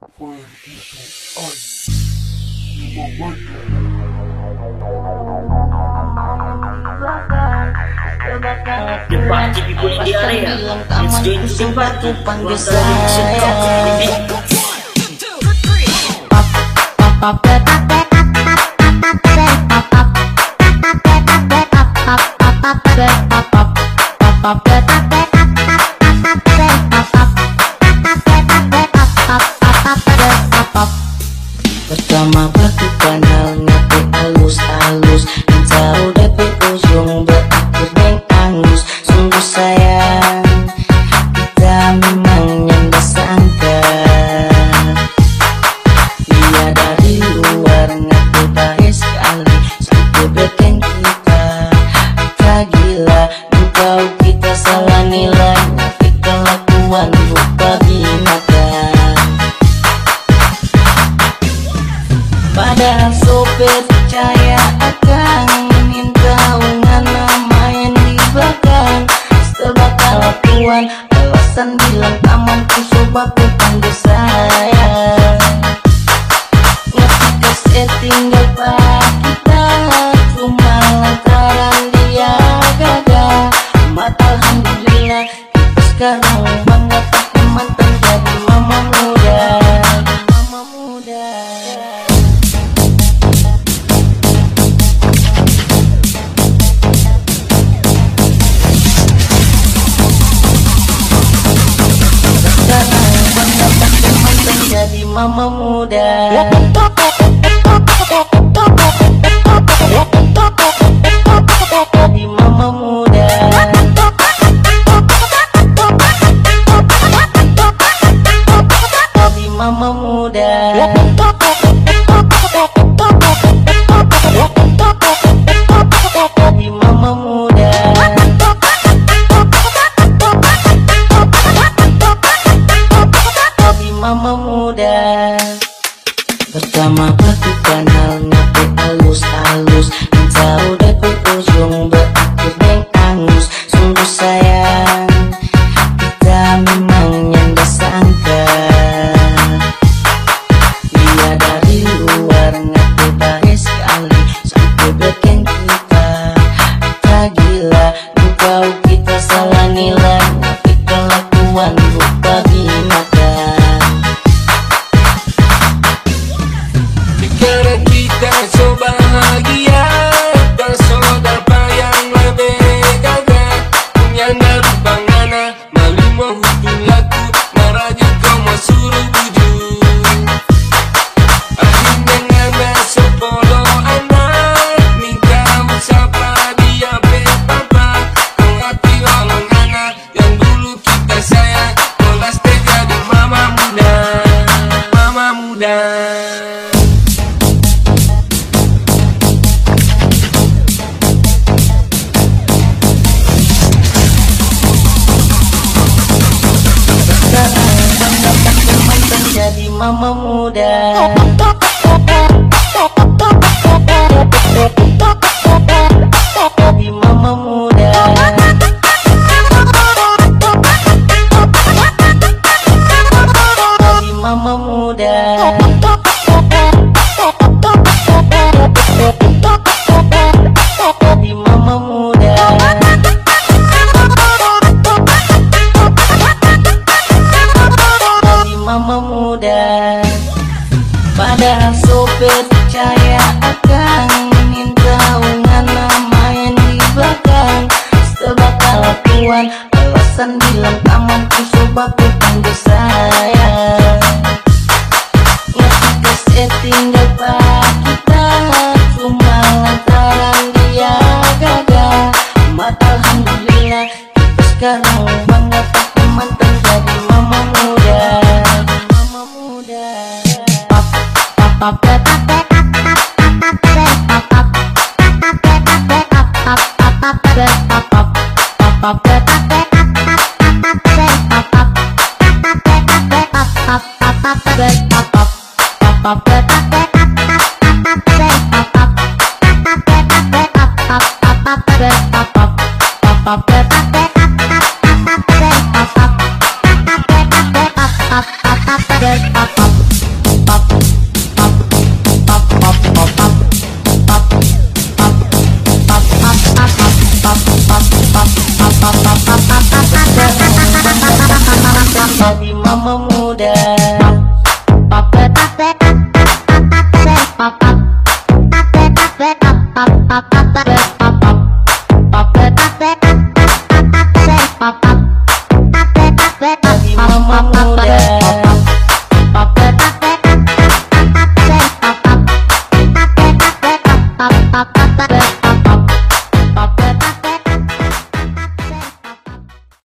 Debat ibu di area. It's going to be party. Panggil saya. Pertama batu kanal ngati halus-halus, jauh dari ujung berakhir neng angus. Sungguh sayang, kita memang yang disangka. Dia dari luar ngati baik sekali, sampai bikin kita gila. Engkau kita salah nilai, tapi kelakuan rupa binatang. Padahal sopir percaya akan minta ngana main di belakang. Setelah kelakuan alasan bilang tamanku coba ku panggil saya. Ngerti settinggal pak kita, cuma lantaran dia gagal. Mata alhamdulillah kita sekarang bangga pakai mantan jadi mama muda. Mama muda. Jadi mama muda. Jadi mama muda. Jadi mama muda. Jadi mama muda. Mama muda. Pertama batu kanal ngati halus-halus, jauh dari ujung berakhir neng angus. Sungguh sayang, kita memang yang disangka. Dia dari luar ngati baik sekali, sampai bikin kita gila. Engkau kita salah nilai, tapi kelakuan rupa binatang. Karena kita so bahagia, bersaudara yang lebih gagah. Punyanda bangana, malimo hutun laku, naraja kau mau suruh bujuk. Akhirnya ngana sepolo anak, minta usapa dia betapa. Mengerti orang anak yang dulu kita sayang, kelas jadi mama muda. Mama muda. Jadi mama muda. Jadi mama muda. Jadi mama muda. Jadi mama muda. Mama muda. Padahal sopir percaya akan minta ngana main di belakang. Setelah kelakuan alasan bilang tamanku coba ku panggil saya. Ngerti settinggal pak kita, cuma lantaran dia gagal. Mata alhamdulillah kita sekarang bangga pakai mantan jadi mama muda. Mama muda. Pop mama muda. Papa